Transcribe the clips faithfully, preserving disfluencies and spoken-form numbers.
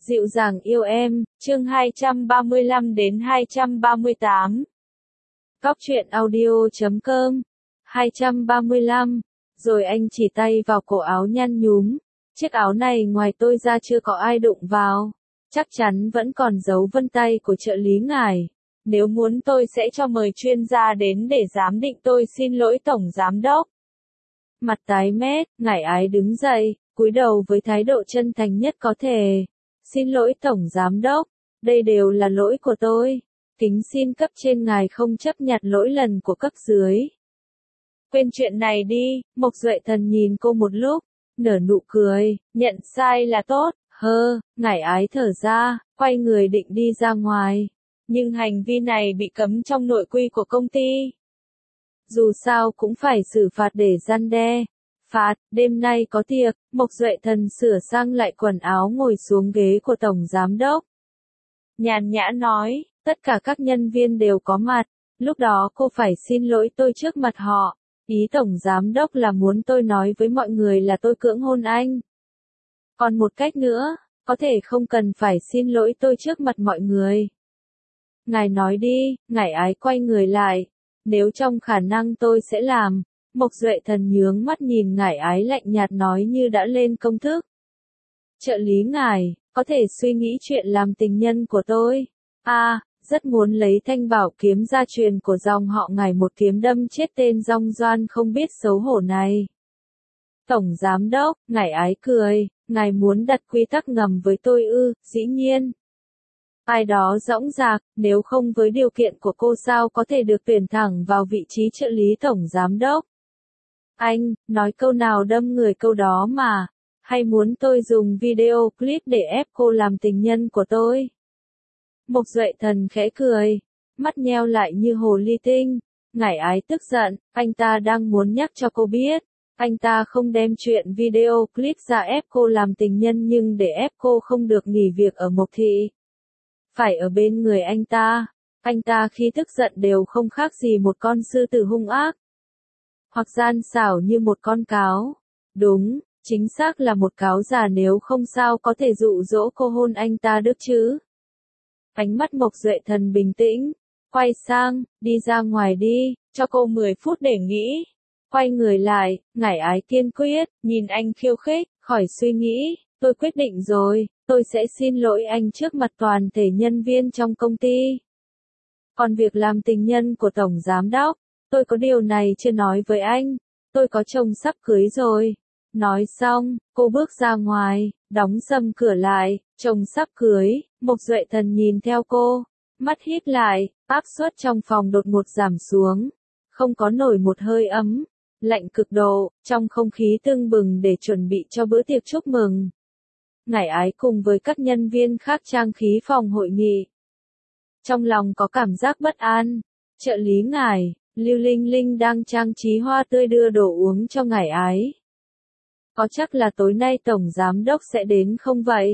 Dịu dàng yêu em, chương hai trăm ba mươi lăm đến hai trăm ba mươi tám. Cóc truyện audio chấm com. hai trăm ba mươi lăm. Rồi anh chỉ tay vào cổ áo nhăn nhúm. Chiếc áo này ngoài tôi ra chưa có ai đụng vào. Chắc chắn vẫn còn dấu vân tay của trợ lý ngài. Nếu muốn tôi sẽ cho mời chuyên gia đến để giám định. Tôi xin lỗi tổng giám đốc. Mặt tái mét, ngải ái đứng dậy, cúi đầu với thái độ chân thành nhất có thể. Xin lỗi tổng giám đốc, đây đều là lỗi của tôi. Kính xin cấp trên ngài không chấp nhặt lỗi lần của cấp dưới. Quên chuyện này đi, Mộc Duệ Thần nhìn cô một lúc, nở nụ cười, nhận sai là tốt, hơ, ngải ái thở ra, quay người định đi ra ngoài. Nhưng hành vi này bị cấm trong nội quy của công ty. Dù sao cũng phải xử phạt để răn đe. Phạt, đêm nay có tiệc, Mộc Duệ Thần sửa sang lại quần áo ngồi xuống ghế của tổng giám đốc. Nhàn nhã nói, tất cả các nhân viên đều có mặt, lúc đó cô phải xin lỗi tôi trước mặt họ. Ý tổng giám đốc là muốn tôi nói với mọi người là tôi cưỡng hôn anh. Còn một cách nữa, có thể không cần phải xin lỗi tôi trước mặt mọi người. Ngài nói đi, ngải ái quay người lại. Nếu trong khả năng tôi sẽ làm. Mộc Duệ Thần nhướng mắt nhìn ngải ái lạnh nhạt nói như đã lên công thức. Trợ lý ngài, có thể suy nghĩ chuyện làm tình nhân của tôi. À, rất muốn lấy thanh bảo kiếm gia truyền của dòng họ ngài một kiếm đâm chết tên Dong Doan không biết xấu hổ này. Tổng giám đốc, ngải ái cười, ngài muốn đặt quy tắc ngầm với tôi ư, dĩ nhiên. Ai đó dõng dạc, nếu không với điều kiện của cô sao có thể được tuyển thẳng vào vị trí trợ lý tổng giám đốc. Anh, nói câu nào đâm người câu đó mà. Hay muốn tôi dùng video clip để ép cô làm tình nhân của tôi? Mộc Duệ Thần khẽ cười, mắt nheo lại như hồ ly tinh. Ngải ái tức giận, anh ta đang muốn nhắc cho cô biết. Anh ta không đem chuyện video clip ra ép cô làm tình nhân nhưng để ép cô không được nghỉ việc ở Mộc Thị. Phải ở bên người anh ta. Anh ta khi tức giận đều không khác gì một con sư tử hung ác. Hoặc gian xảo như một con cáo. Đúng, chính xác là một cáo già nếu không sao có thể dụ dỗ cô hôn anh ta được chứ. Ánh mắt Mộc Duệ Thần bình tĩnh, quay sang, đi ra ngoài đi, cho cô mười phút để nghĩ. Quay người lại, ngải ái kiên quyết, nhìn anh khiêu khích, khỏi suy nghĩ, tôi quyết định rồi, tôi sẽ xin lỗi anh trước mặt toàn thể nhân viên trong công ty. Còn việc làm tình nhân của tổng giám đốc, tôi có điều này chưa nói với anh, tôi có chồng sắp cưới rồi. Nói xong, cô bước ra ngoài, đóng sầm cửa lại, chồng sắp cưới, Mộc Duệ Thần nhìn theo cô, mắt híp lại, áp suất trong phòng đột ngột giảm xuống, không có nổi một hơi ấm, lạnh cực độ, trong không khí tưng bừng để chuẩn bị cho bữa tiệc chúc mừng. Ngải ái cùng với các nhân viên khác trang khí phòng hội nghị. Trong lòng có cảm giác bất an, trợ lý ngài, Lưu Linh Linh đang trang trí hoa tươi đưa đồ uống cho ngải ái. Có chắc là tối nay tổng giám đốc sẽ đến không vậy?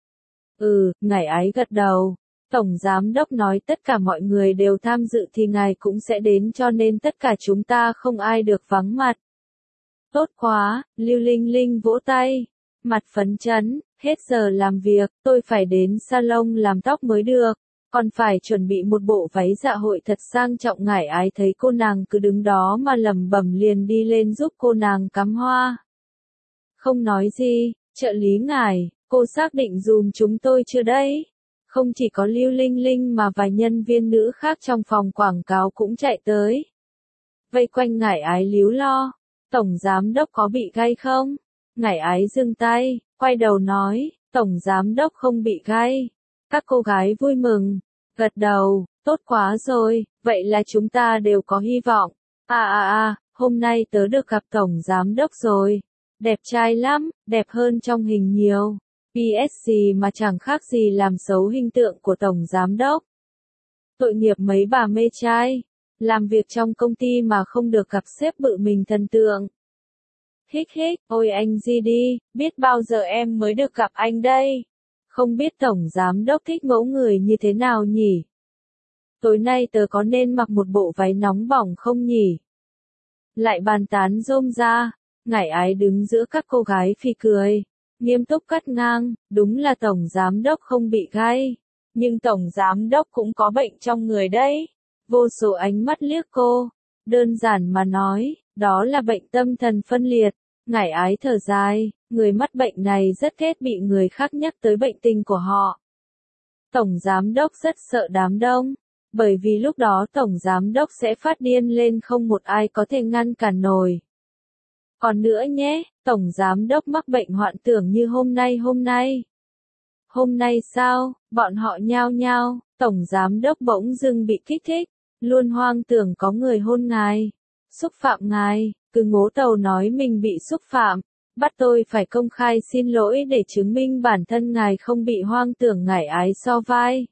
Ừ, ngải ái gật đầu. Tổng giám đốc nói tất cả mọi người đều tham dự thì ngài cũng sẽ đến cho nên tất cả chúng ta không ai được vắng mặt. Tốt quá, Lưu Linh Linh vỗ tay. Mặt phấn chấn, hết giờ làm việc, tôi phải đến salon làm tóc mới được. Còn phải chuẩn bị một bộ váy dạ hội thật sang trọng. Ngải ái thấy cô nàng cứ đứng đó mà lẩm bẩm liền đi lên giúp cô nàng cắm hoa. Không nói gì, trợ lý ngài, cô xác định dùm chúng tôi chưa đấy? Không chỉ có Lưu Linh Linh mà vài nhân viên nữ khác trong phòng quảng cáo cũng chạy tới. Vây quanh ngải ái líu lo, tổng giám đốc có bị gay không? Ngải ái giương tay, quay đầu nói, tổng giám đốc không bị gay. Các cô gái vui mừng, gật đầu, tốt quá rồi, vậy là chúng ta đều có hy vọng. À à à, hôm nay tớ được gặp tổng giám đốc rồi. Đẹp trai lắm, đẹp hơn trong hình nhiều. pê ét gì mà chẳng khác gì làm xấu hình tượng của tổng giám đốc. Tội nghiệp mấy bà mê trai. Làm việc trong công ty mà không được gặp sếp bự mình thần tượng. Hích hích, ôi anh gì đi, biết bao giờ em mới được gặp anh đây. Không biết tổng giám đốc thích mẫu người như thế nào nhỉ? Tối nay tớ có nên mặc một bộ váy nóng bỏng không nhỉ? Lại bàn tán rôm ra, ngải ái đứng giữa các cô gái phì cười. nghiêm túc cắt ngang, đúng là tổng giám đốc không bị gay. Nhưng tổng giám đốc cũng có bệnh trong người đấy. Vô số ánh mắt liếc cô. Đơn giản mà nói, đó là bệnh tâm thần phân liệt. Ngải ái thở dài, người mắc bệnh này rất ghét bị người khác nhắc tới bệnh tình của họ. Tổng giám đốc rất sợ đám đông, bởi vì lúc đó tổng giám đốc sẽ phát điên lên không một ai có thể ngăn cản nổi. Còn nữa nhé, tổng giám đốc mắc bệnh hoạn tưởng như hôm nay hôm nay. Hôm nay sao, bọn họ nhao nhao, tổng giám đốc bỗng dưng bị kích thích, luôn hoang tưởng có người hôn ngài, xúc phạm ngài, cứ ngố tàu nói mình bị xúc phạm, bắt tôi phải công khai xin lỗi để chứng minh bản thân ngài không bị hoang tưởng. Ngải ái so vai.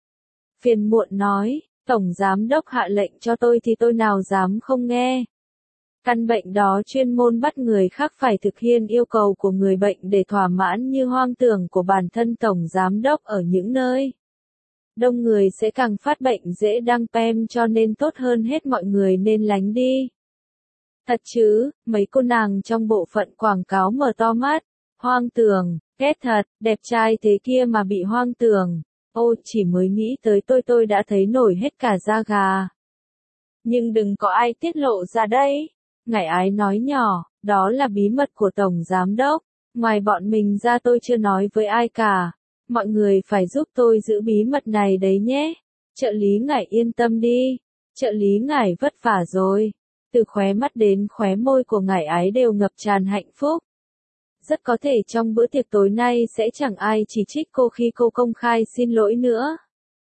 Phiền muộn nói, tổng giám đốc hạ lệnh cho tôi thì tôi nào dám không nghe. Căn bệnh đó chuyên môn bắt người khác phải thực hiện yêu cầu của người bệnh để thỏa mãn như hoang tưởng của bản thân tổng giám đốc. Ở những nơi đông người sẽ càng phát bệnh dễ đăng pem, cho nên tốt hơn hết mọi người nên lánh đi. Thật chứ, mấy cô nàng trong bộ phận quảng cáo mở to mắt, hoang tưởng, ghét thật, đẹp trai thế kia mà bị hoang tưởng. Ô, chỉ mới nghĩ tới tôi tôi đã thấy nổi hết cả da gà. Nhưng đừng có ai tiết lộ ra đây. Ngải ái nói nhỏ, đó là bí mật của tổng giám đốc, ngoài bọn mình ra tôi chưa nói với ai cả. Mọi người phải giúp tôi giữ bí mật này đấy nhé. Trợ lý Ngải yên tâm đi, trợ lý Ngải vất vả rồi. Từ khóe mắt đến khóe môi của Ngải ái đều ngập tràn hạnh phúc. Rất có thể trong bữa tiệc tối nay sẽ chẳng ai chỉ trích cô khi cô công khai xin lỗi nữa.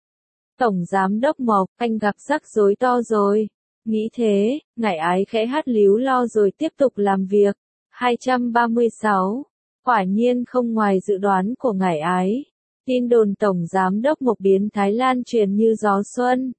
Tổng giám đốc Mộc, anh gặp rắc rối to rồi. Nghĩ thế, Ngải ái khẽ hát líu lo rồi tiếp tục làm việc. hai trăm ba mươi sáu. Quả nhiên không ngoài dự đoán của Ngải ái. Tin đồn tổng giám đốc Mộc biến Thái Lan truyền như gió xuân.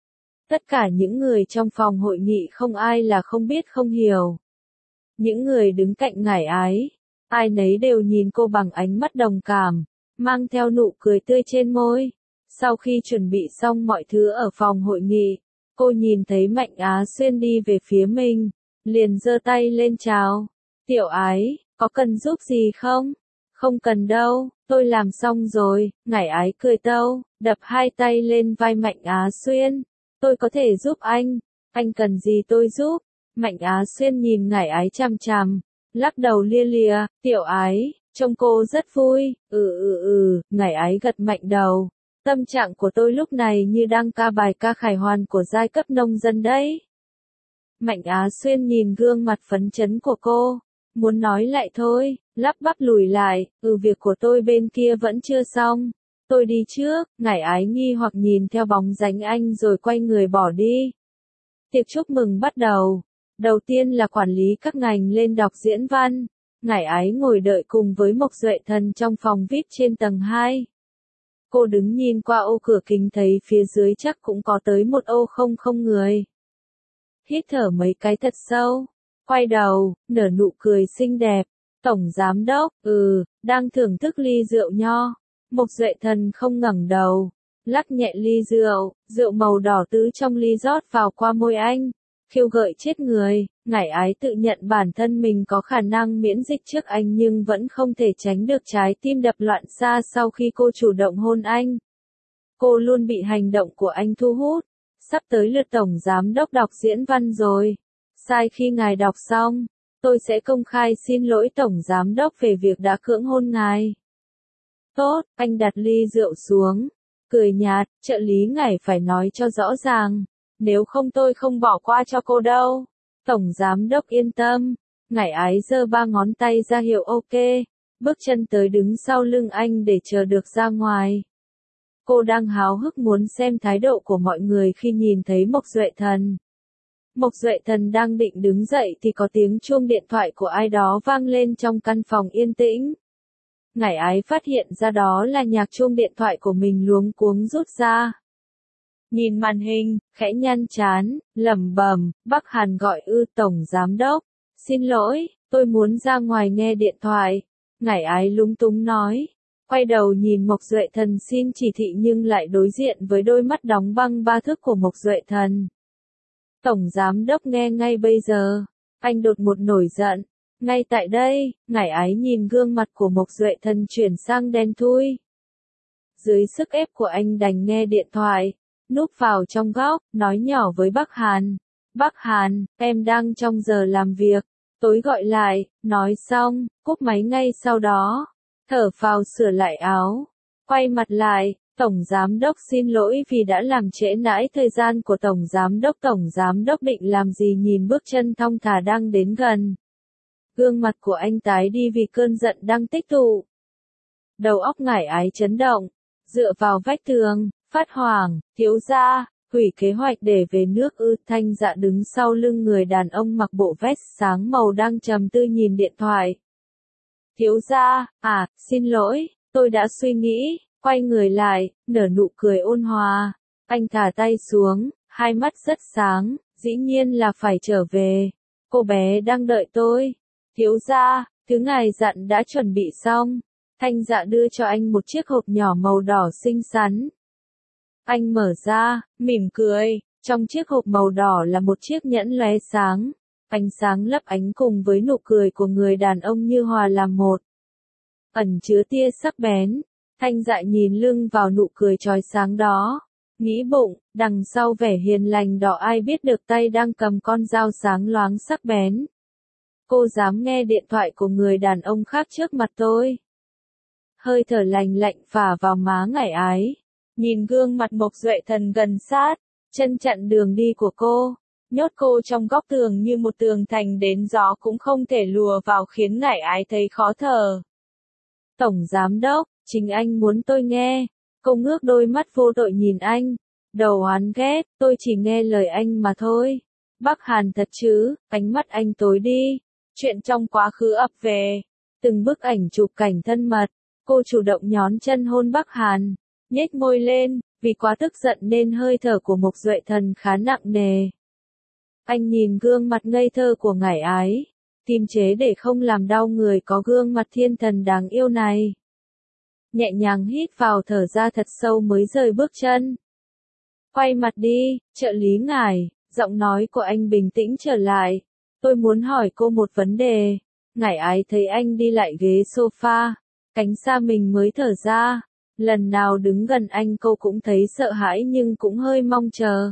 Tất cả những người trong phòng hội nghị không ai là không biết không hiểu. Những người đứng cạnh Ngải ái, ai nấy đều nhìn cô bằng ánh mắt đồng cảm, mang theo nụ cười tươi trên môi. Sau khi chuẩn bị xong mọi thứ ở phòng hội nghị, cô nhìn thấy Mạnh Á Xuyên đi về phía mình, liền giơ tay lên chào. Tiểu ái, có cần giúp gì không? Không cần đâu, tôi làm xong rồi. Ngải ái cười tâu, đập hai tay lên vai Mạnh Á Xuyên. Tôi có thể giúp anh, anh cần gì tôi giúp? Mạnh Á Xuyên nhìn Ngải ái chằm chằm, lắc đầu lia lịa. Tiểu ái, trông cô rất vui. Ừ ừ ừ, Ngải ái gật mạnh đầu. Tâm trạng của tôi lúc này như đang ca bài ca khải hoàn của giai cấp nông dân đấy. Mạnh Á Xuyên nhìn gương mặt phấn chấn của cô, muốn nói lại thôi, lắp bắp lùi lại. Ừ, việc của tôi bên kia vẫn chưa xong. Tôi đi trước. Ngải ái nghi hoặc nhìn theo bóng dáng anh rồi quay người bỏ đi. Tiệc chúc mừng bắt đầu. Đầu tiên là quản lý các ngành lên đọc diễn văn. Ngải ái ngồi đợi cùng với Mộc Duệ Thần trong phòng vi ai pi trên tầng hai. Cô đứng nhìn qua ô cửa kính thấy phía dưới chắc cũng có tới một ô không không người. Hít thở mấy cái thật sâu. Quay đầu, nở nụ cười xinh đẹp. Tổng giám đốc, ừ, đang thưởng thức ly rượu nho. Mộc Duệ Thần không ngẩng đầu, lắc nhẹ ly rượu, rượu màu đỏ tứ trong ly rót vào qua môi anh, khiêu gợi chết người. Ngải ái tự nhận bản thân mình có khả năng miễn dịch trước anh nhưng vẫn không thể tránh được trái tim đập loạn xạ sau khi cô chủ động hôn anh. Cô luôn bị hành động của anh thu hút. Sắp tới lượt tổng giám đốc đọc diễn văn rồi. Sai khi ngài đọc xong, tôi sẽ công khai xin lỗi tổng giám đốc về việc đã cưỡng hôn ngài. Tốt, anh đặt ly rượu xuống, cười nhạt, trợ lý Ngải phải nói cho rõ ràng, nếu không tôi không bỏ qua cho cô đâu. Tổng giám đốc yên tâm. Ngải ái giơ ba ngón tay ra hiệu ok, bước chân tới đứng sau lưng anh để chờ được ra ngoài. Cô đang háo hức muốn xem thái độ của mọi người khi nhìn thấy Mộc Duệ Thần. Mộc Duệ Thần đang định đứng dậy thì có tiếng chuông điện thoại của ai đó vang lên trong căn phòng yên tĩnh. Ngải ái phát hiện ra đó là nhạc chuông điện thoại của mình, luống cuống rút ra. Nhìn màn hình, khẽ nhăn trán, lẩm bẩm, Bắc Hàn gọi ư? Tổng giám đốc, xin lỗi, tôi muốn ra ngoài nghe điện thoại. Ngải ái lúng túng nói, quay đầu nhìn Mộc Duệ Thần xin chỉ thị nhưng lại đối diện với đôi mắt đóng băng ba thước của Mộc Duệ Thần. Tổng giám đốc nghe ngay bây giờ, anh đột ngột nổi giận, Ngay tại đây, ngải ái nhìn gương mặt của Mộc Duệ Thần chuyển sang đen thui. Dưới sức ép của anh đành nghe điện thoại, núp vào trong góc, nói nhỏ với Bắc Hàn. Bắc Hàn, em đang trong giờ làm việc, tối gọi lại, nói xong, cúp máy ngay sau đó, thở phào sửa lại áo, quay mặt lại, Tổng Giám Đốc xin lỗi vì đã làm trễ nải thời gian của Tổng Giám Đốc. Tổng Giám Đốc định làm gì nhìn bước chân thong thả đang đến gần. Gương mặt của anh tái đi vì cơn giận đang tích tụ. Đầu óc ngải ái chấn động, dựa vào vách tường, phát hoảng, thiếu gia, hủy kế hoạch để về nước ư. Thanh Dạ đứng sau lưng người đàn ông mặc bộ vest sáng màu đang trầm tư nhìn điện thoại. Thiếu gia, à, xin lỗi, tôi đã suy nghĩ, quay người lại, nở nụ cười ôn hòa. Anh thả tay xuống, hai mắt rất sáng, dĩ nhiên là phải trở về. Cô bé đang đợi tôi. Thiếu gia, thứ ngài dặn đã chuẩn bị xong. Thanh Dạ đưa cho anh một chiếc hộp nhỏ màu đỏ xinh xắn. Anh mở ra, mỉm cười, trong chiếc hộp màu đỏ là một chiếc nhẫn lóe sáng. Ánh sáng lấp ánh cùng với nụ cười của người đàn ông như hòa làm một. Ẩn chứa tia sắc bén, Thanh Dạ nhìn lưng vào nụ cười chói sáng đó. Nghĩ bụng, đằng sau vẻ hiền lành đỏ ai biết được tay đang cầm con dao sáng loáng sắc bén. Cô dám nghe điện thoại của người đàn ông khác trước mặt tôi. Hơi thở lành lạnh phả vào má ngải ái. Nhìn gương mặt Mộc Duệ Thần gần sát, chân chặn đường đi của cô, nhốt cô trong góc tường như một tường thành đến gió cũng không thể lùa vào khiến ngải ái thấy khó thở. Tổng Giám Đốc, chính anh muốn tôi nghe. Cô ngước đôi mắt vô tội nhìn anh, đầu oán ghét, tôi chỉ nghe lời anh mà thôi. Bắc Hàn thật chứ, ánh mắt anh tối đi. Chuyện trong quá khứ ập về, từng bức ảnh chụp cảnh thân mật, cô chủ động nhón chân hôn Bắc Hàn, nhếch môi lên, vì quá tức giận nên hơi thở của Mộc Duệ Thần khá nặng nề. Anh nhìn gương mặt ngây thơ của ngải ái, kiềm chế để không làm đau người có gương mặt thiên thần đáng yêu này. Nhẹ nhàng hít vào thở ra thật sâu mới rời bước chân. Quay mặt đi, trợ lý ngải, giọng nói của anh bình tĩnh trở lại. Tôi muốn hỏi cô một vấn đề. Ngải ái thấy anh đi lại ghế sofa, cánh xa mình mới thở ra. Lần nào đứng gần anh cô cũng thấy sợ hãi nhưng cũng hơi mong chờ.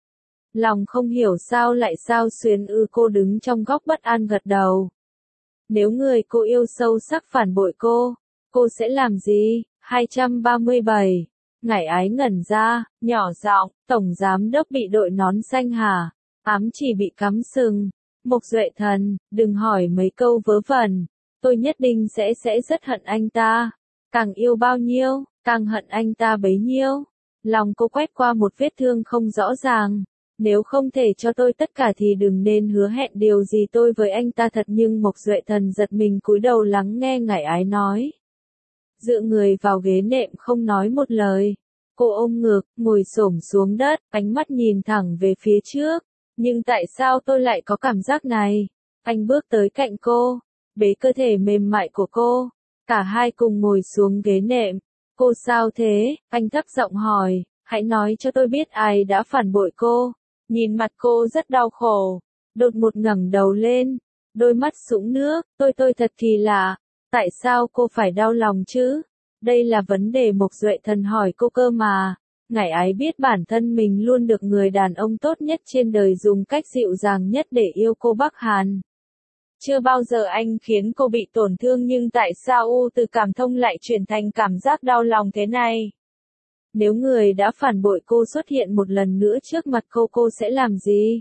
Lòng không hiểu sao lại sao xuyến ư. Cô đứng trong góc bất an gật đầu. Nếu người cô yêu sâu sắc phản bội cô, cô sẽ làm gì? hai trăm ba mươi bảy. Ngải ái ngẩn ra, nhỏ giọng, Tổng Giám Đốc bị đội nón xanh hả? Ám chỉ bị cắm sừng. Mộc Duệ Thần, đừng hỏi mấy câu vớ vẩn. Tôi nhất định sẽ sẽ rất hận anh ta. Càng yêu bao nhiêu, càng hận anh ta bấy nhiêu. Lòng cô quét qua một vết thương không rõ ràng. Nếu không thể cho tôi tất cả thì đừng nên hứa hẹn điều gì tôi với anh ta thật. Nhưng Mộc Duệ Thần giật mình cúi đầu lắng nghe ngải ái nói. Dựa người vào ghế nệm không nói một lời. Cô ôm ngực, ngồi xổm xuống đất, ánh mắt nhìn thẳng về phía trước. Nhưng tại sao tôi lại có cảm giác này? Anh bước tới cạnh cô, bế cơ thể mềm mại của cô. Cả hai cùng ngồi xuống ghế nệm. Cô sao thế? Anh thấp giọng hỏi, hãy nói cho tôi biết ai đã phản bội cô. Nhìn mặt cô rất đau khổ. Đột ngột ngẩng đầu lên, đôi mắt sũng nước, tôi tôi thật kỳ lạ. Tại sao cô phải đau lòng chứ? Đây là vấn đề Mộc Duệ Thần hỏi cô cơ mà. Ngải ái biết bản thân mình luôn được người đàn ông tốt nhất trên đời dùng cách dịu dàng nhất để yêu cô. Bắc Hàn. Chưa bao giờ anh khiến cô bị tổn thương nhưng tại sao u từ cảm thông lại chuyển thành cảm giác đau lòng thế này? Nếu người đã phản bội cô xuất hiện một lần nữa trước mặt cô cô sẽ làm gì?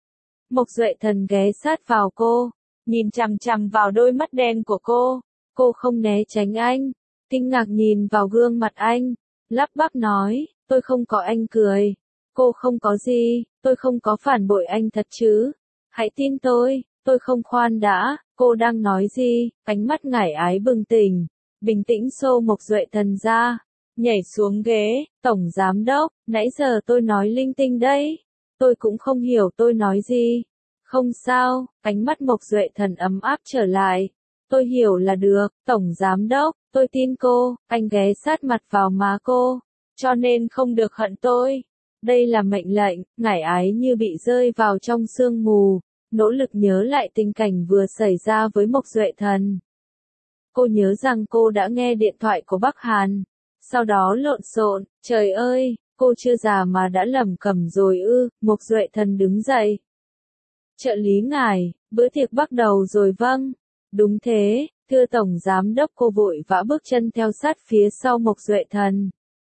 Mộc Duệ Thần ghé sát vào cô, nhìn chằm chằm vào đôi mắt đen của cô. Cô không né tránh anh, kinh ngạc nhìn vào gương mặt anh, lắp bắp nói, tôi không có. Anh cười. Cô không có gì, tôi không có phản bội anh thật chứ? Hãy tin tôi, tôi không. Khoan đã, cô đang nói gì? Ánh mắt ngải ái bừng tỉnh, bình tĩnh xô Mộc Duệ Thần ra, nhảy xuống ghế. Tổng Giám Đốc, nãy giờ tôi nói linh tinh đấy. Tôi cũng không hiểu tôi nói gì. Không sao, ánh mắt Mộc Duệ Thần ấm áp trở lại. Tôi hiểu là được, Tổng Giám Đốc, tôi tin cô. Anh ghé sát mặt vào má cô. Cho nên không được hận tôi. Đây là mệnh lệnh. Ngải ái như bị rơi vào trong sương mù. nỗ lực nhớ lại tình cảnh vừa xảy ra với Mộc Duệ Thần. Cô nhớ rằng cô đã nghe điện thoại của Bắc Hàn, sau đó lộn xộn, trời ơi, cô chưa già mà đã lẩm cẩm rồi ư, Mộc Duệ Thần đứng dậy. Trợ lý ngài, bữa tiệc bắt đầu rồi vâng, đúng thế, thưa Tổng Giám Đốc. Cô vội vã bước chân theo sát phía sau Mộc Duệ Thần.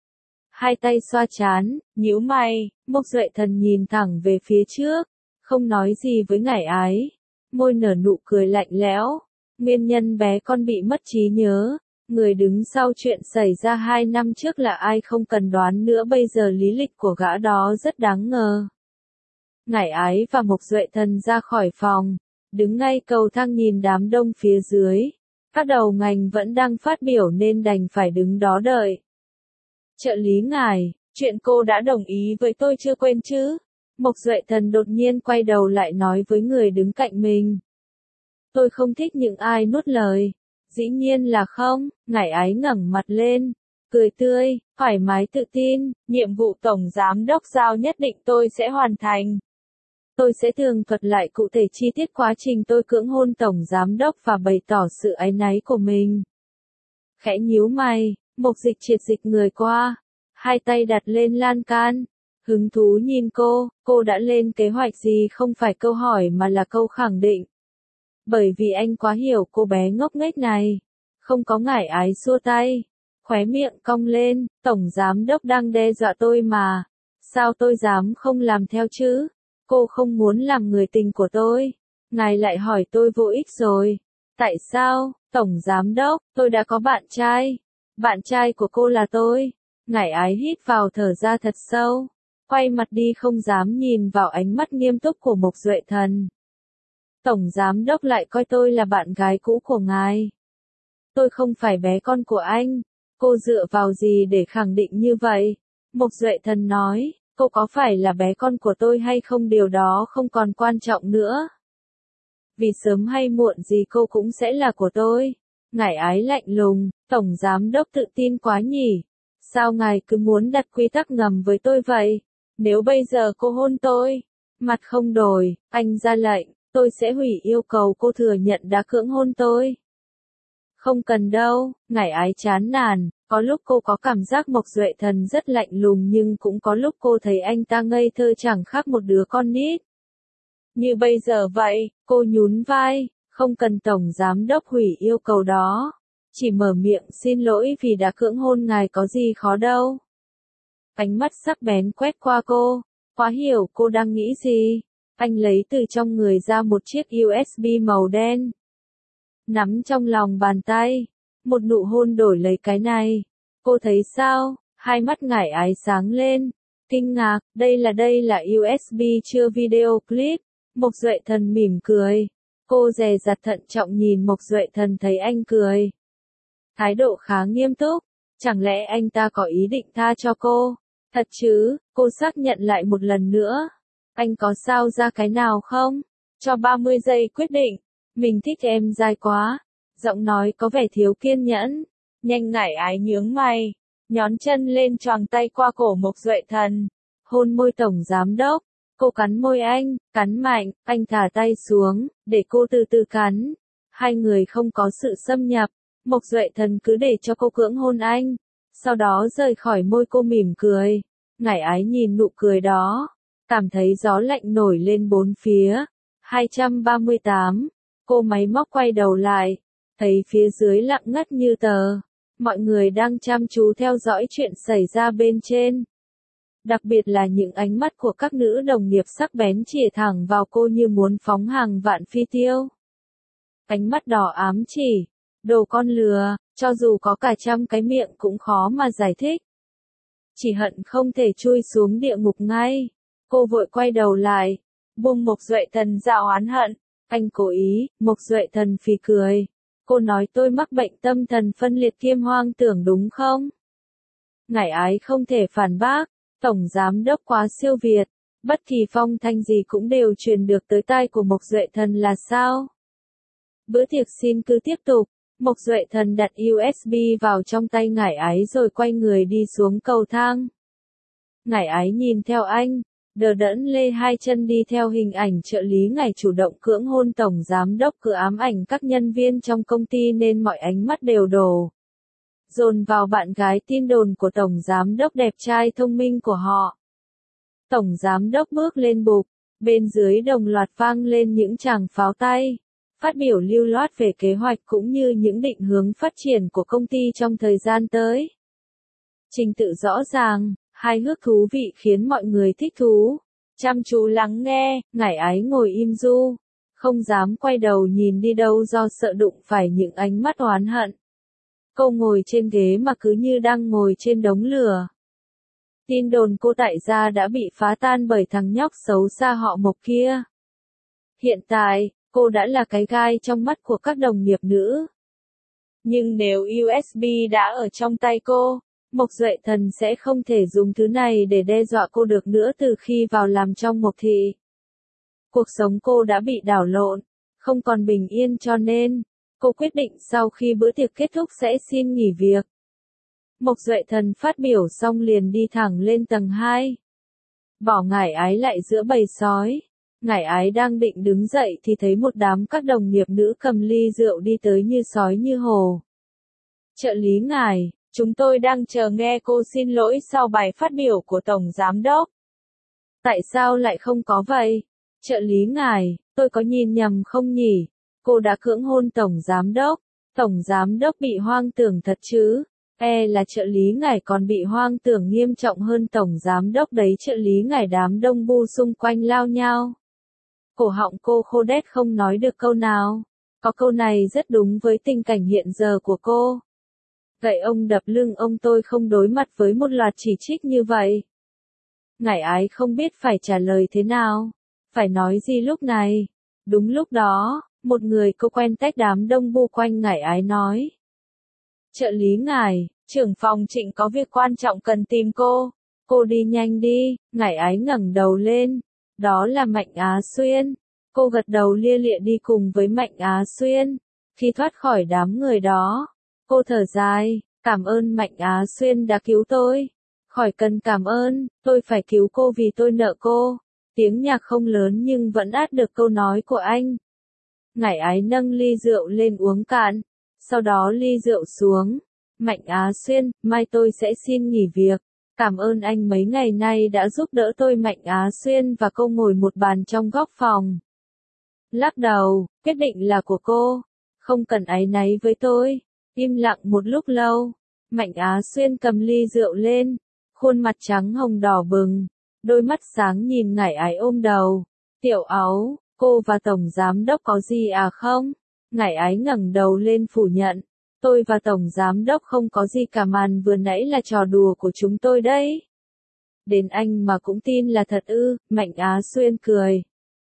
Hai tay xoa trán, nhíu mày, Mộc Duệ Thần nhìn thẳng về phía trước, không nói gì với Ngải Ái, môi nở nụ cười lạnh lẽo. Nguyên nhân bé con bị mất trí nhớ, người đứng sau chuyện xảy ra hai năm trước là ai không cần đoán nữa, bây giờ lý lịch của gã đó rất đáng ngờ. Ngải Ái và Mộc Duệ Thần ra khỏi phòng, đứng ngay cầu thang nhìn đám đông phía dưới. Các đầu ngành vẫn đang phát biểu nên đành phải đứng đó đợi. Trợ lý ngài, chuyện cô đã đồng ý với tôi chưa quên chứ? Mộc Duệ Thần đột nhiên quay đầu lại nói với người đứng cạnh mình. Tôi không thích những ai nuốt lời. Dĩ nhiên là không, Ngải Ái ngẩng mặt lên, cười tươi, thoải mái tự tin, nhiệm vụ Tổng Giám Đốc giao nhất định tôi sẽ hoàn thành. Tôi sẽ tường thuật lại cụ thể chi tiết quá trình tôi cưỡng hôn Tổng Giám Đốc và bày tỏ sự áy náy của mình. Khẽ nhíu mày, Mộc Dịch Triệt dịch người qua, hai tay đặt lên lan can, hứng thú nhìn cô, cô đã lên kế hoạch gì? Không phải câu hỏi mà là câu khẳng định. Bởi vì anh quá hiểu cô bé ngốc nghếch này. Không có. Ngải Ái xua tay, khóe miệng cong lên, Tổng Giám Đốc đang đe dọa tôi mà. Sao tôi dám không làm theo chứ? Cô không muốn làm người tình của tôi. Ngài lại hỏi tôi vô ích rồi. Tại sao, Tổng Giám Đốc, tôi đã có bạn trai. Bạn trai của cô là tôi. Ngải Ái hít vào thở ra thật sâu, quay mặt đi không dám nhìn vào ánh mắt nghiêm túc của Mộc Duệ Thần. Tổng Giám Đốc lại coi tôi là bạn gái cũ của ngài. Tôi không phải bé con của anh. Cô dựa vào gì để khẳng định như vậy? Mộc Duệ Thần nói, cô có phải là bé con của tôi hay không điều đó không còn quan trọng nữa. Vì sớm hay muộn gì cô cũng sẽ là của tôi. Ngải Ái lạnh lùng, Tổng Giám Đốc tự tin quá nhỉ? Sao ngài cứ muốn đặt quy tắc ngầm với tôi vậy? Nếu bây giờ cô hôn tôi, mặt không đổi, anh ra lệnh, tôi sẽ hủy yêu cầu cô thừa nhận đã cưỡng hôn tôi. Không cần đâu, Ngải Ái chán nản, có lúc cô có cảm giác Mộc Duệ Thần rất lạnh lùng nhưng cũng có lúc cô thấy anh ta ngây thơ chẳng khác một đứa con nít. Như bây giờ vậy, cô nhún vai, không cần Tổng Giám Đốc hủy yêu cầu đó. Chỉ mở miệng xin lỗi vì đã cưỡng hôn ngài có gì khó đâu. Ánh mắt sắc bén quét qua cô, quá hiểu cô đang nghĩ gì. Anh lấy từ trong người ra một chiếc u ét bê màu đen. Nắm trong lòng bàn tay, một nụ hôn đổi lấy cái này. Cô thấy sao? Hai mắt Ngải Ái sáng lên, kinh ngạc, đây là đây là u ét bê chưa video clip. Mộc Duệ Thần mỉm cười. Cô dè dặt thận trọng nhìn Mộc Duệ Thần thấy anh cười. Thái độ khá nghiêm túc, chẳng lẽ anh ta có ý định tha cho cô? Thật chứ, cô xác nhận lại một lần nữa. Anh có sao ra cái nào không? Cho ba mươi giây quyết định. Mình thích em dai quá. Giọng nói có vẻ thiếu kiên nhẫn. Nhanh. Ngải Ái nhướng mày, nhón chân lên choàng tay qua cổ Mộc Duệ Thần. Hôn môi Tổng Giám Đốc. Cô cắn môi anh, cắn mạnh, anh thả tay xuống, để cô từ từ cắn. Hai người không có sự xâm nhập. Mộc Duệ Thần cứ để cho cô cưỡng hôn anh, sau đó rời khỏi môi cô mỉm cười. Ngải Ái nhìn nụ cười đó, cảm thấy gió lạnh nổi lên bốn phía. hai trăm ba mươi tám, cô máy móc quay đầu lại, thấy phía dưới lặng ngắt như tờ. Mọi người đang chăm chú theo dõi chuyện xảy ra bên trên. Đặc biệt là những ánh mắt của các nữ đồng nghiệp sắc bén chĩa thẳng vào cô như muốn phóng hàng vạn phi tiêu. Ánh mắt đỏ ám chỉ, đồ con lừa, cho dù có cả trăm cái miệng cũng khó mà giải thích. Chỉ hận không thể chui xuống địa ngục ngay. Cô vội quay đầu lại, buông Mộc Duệ Thần ra oán hận. Anh cố ý. Mộc Duệ Thần phì cười. Cô nói tôi mắc bệnh tâm thần phân liệt kiêm hoang tưởng đúng không? Ngải Ái không thể phản bác. Tổng Giám Đốc quá siêu việt. Bất kỳ phong thanh gì cũng đều truyền được tới tai của Mộc Duệ Thần là sao? Bữa tiệc xin cứ tiếp tục. Mộc Duệ Thần đặt u ét bê vào trong tay Ngải Ái rồi quay người đi xuống cầu thang. Ngải Ái nhìn theo anh, Đờ đẫn lê hai chân đi theo hình ảnh trợ lý ngài chủ động cưỡng hôn tổng giám đốc, cứ ám ảnh các nhân viên trong công ty nên mọi ánh mắt đều đổ dồn vào bạn gái tin đồn của tổng giám đốc đẹp trai thông minh của họ. Tổng giám đốc bước lên bục, bên dưới đồng loạt vang lên những tràng pháo tay, phát biểu lưu loát về kế hoạch cũng như những định hướng phát triển của công ty trong thời gian tới. Trình tự rõ ràng, hài hước thú vị khiến mọi người thích thú. Chăm chú lắng nghe, ngải ái ngồi im du, không dám quay đầu nhìn đi đâu do sợ đụng phải những ánh mắt oán hận. Cô ngồi trên ghế mà cứ như đang ngồi trên đống lửa. Tin đồn cô tại gia đã bị phá tan bởi thằng nhóc xấu xa họ Mộc kia. Hiện tại, cô đã là cái gai trong mắt của các đồng nghiệp nữ. Nhưng nếu u ét bê đã ở trong tay cô, Mộc Duệ Thần sẽ không thể dùng thứ này để đe dọa cô được nữa từ khi vào làm trong Mộc thị. Cuộc sống cô đã bị đảo lộn, không còn bình yên cho nên, cô quyết định sau khi bữa tiệc kết thúc sẽ xin nghỉ việc. Mộc Duệ Thần phát biểu xong liền đi thẳng lên tầng hai. Bỏ ngải ái lại giữa bầy sói. Ngải ái đang định đứng dậy thì thấy một đám các đồng nghiệp nữ cầm ly rượu đi tới như sói như hổ. Trợ lý ngài, chúng tôi đang chờ nghe cô xin lỗi sau bài phát biểu của Tổng Giám Đốc. Tại sao lại không có vậy? Trợ lý ngài, tôi có nhìn nhầm không nhỉ? Cô đã cưỡng hôn Tổng Giám Đốc. Tổng Giám Đốc bị hoang tưởng thật chứ? E là trợ lý ngài còn bị hoang tưởng nghiêm trọng hơn Tổng Giám Đốc đấy. Trợ lý ngài đám đông bu xung quanh lao nhau. Cổ họng cô khô đét không nói được câu nào. Có câu này rất đúng với tình cảnh hiện giờ của cô. Gậy ông đập lưng ông, tôi không đối mặt với một loạt chỉ trích như vậy. Ngải ái không biết phải trả lời thế nào, phải nói gì lúc này. Đúng lúc đó, một người cô quen tách đám đông bu quanh ngải ái nói. Trợ lý ngài, trưởng phòng Trịnh có việc quan trọng cần tìm cô. Cô đi nhanh đi. Ngải ái ngẩng đầu lên. Đó là Mạnh Á Xuyên. Cô gật đầu lia lịa đi cùng với Mạnh Á Xuyên. Khi thoát khỏi đám người đó, cô thở dài, cảm ơn Mạnh Á Xuyên đã cứu tôi. Khỏi cần cảm ơn, tôi phải cứu cô vì tôi nợ cô. Tiếng nhạc không lớn nhưng vẫn át được câu nói của anh. Ngải ái nâng ly rượu lên uống cạn, sau đó ly rượu xuống. Mạnh Á Xuyên, mai tôi sẽ xin nghỉ việc. Cảm ơn anh mấy ngày nay đã giúp đỡ tôi. Mạnh Á Xuyên và cô ngồi một bàn trong góc phòng. Lắc đầu, quyết định là của cô. Không cần áy náy với tôi. Im lặng một lúc lâu. Mạnh Á Xuyên cầm ly rượu lên. Khuôn mặt trắng hồng đỏ bừng. Đôi mắt sáng nhìn ngải ái ôm đầu. Tiểu Áo, cô và Tổng Giám Đốc có gì à không? Ngải ái ngẩng đầu lên phủ nhận. Tôi và Tổng Giám Đốc không có gì cả, màn vừa nãy là trò đùa của chúng tôi đấy. Đến anh mà cũng tin là thật ư? Mạnh Á Xuyên cười.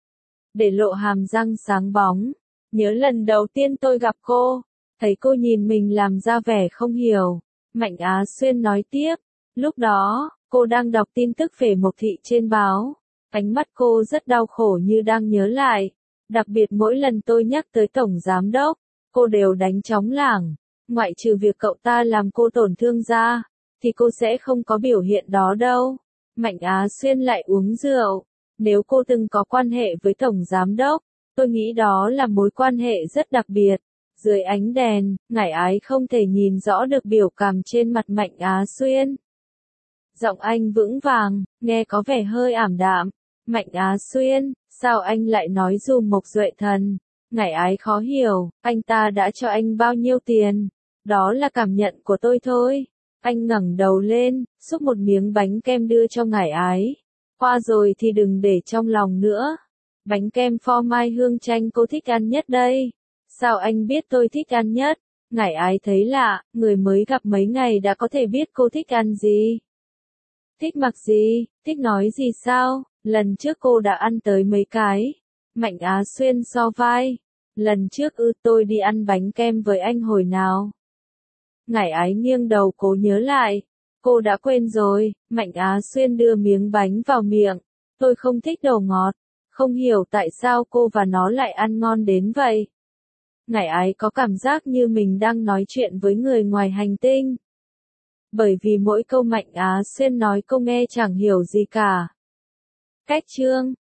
Để lộ hàm răng sáng bóng. Nhớ lần đầu tiên tôi gặp cô, thấy cô nhìn mình làm ra vẻ không hiểu. Mạnh Á Xuyên nói tiếp. Lúc đó, cô đang đọc tin tức về Mộc thị trên báo. Ánh mắt cô rất đau khổ như đang nhớ lại. Đặc biệt mỗi lần tôi nhắc tới Tổng Giám Đốc, cô đều đánh trống lảng. Ngoại trừ việc cậu ta làm cô tổn thương ra, thì cô sẽ không có biểu hiện đó đâu. Mạnh Á Xuyên lại uống rượu. Nếu cô từng có quan hệ với Tổng Giám Đốc, tôi nghĩ đó là mối quan hệ rất đặc biệt. Dưới ánh đèn, ngải ái không thể nhìn rõ được biểu cảm trên mặt Mạnh Á Xuyên. Giọng anh vững vàng, nghe có vẻ hơi ảm đạm. Mạnh Á Xuyên, sao anh lại nói dùm Mộc Duệ Thần? Ngải ái khó hiểu, anh ta đã cho anh bao nhiêu tiền? Đó là cảm nhận của tôi thôi. Anh ngẩng đầu lên, xúc một miếng bánh kem đưa cho ngải ái. Qua rồi thì đừng để trong lòng nữa. Bánh kem pho mai hương chanh cô thích ăn nhất đây. Sao anh biết tôi thích ăn nhất? Ngải ái thấy lạ, người mới gặp mấy ngày đã có thể biết cô thích ăn gì. Thích mặc gì, thích nói gì sao? Lần trước cô đã ăn tới mấy cái. Mạnh Á Xuyên so vai. Lần trước ư, tôi đi ăn bánh kem với anh hồi nào? Ngải ái nghiêng đầu cố nhớ lại. Cô đã quên rồi. Mạnh Á Xuyên đưa miếng bánh vào miệng. Tôi không thích đồ ngọt. Không hiểu tại sao cô và nó lại ăn ngon đến vậy. Ngải ái có cảm giác như mình đang nói chuyện với người ngoài hành tinh. Bởi vì mỗi câu Mạnh Á Xuyên nói cô nghe chẳng hiểu gì cả. Cách chương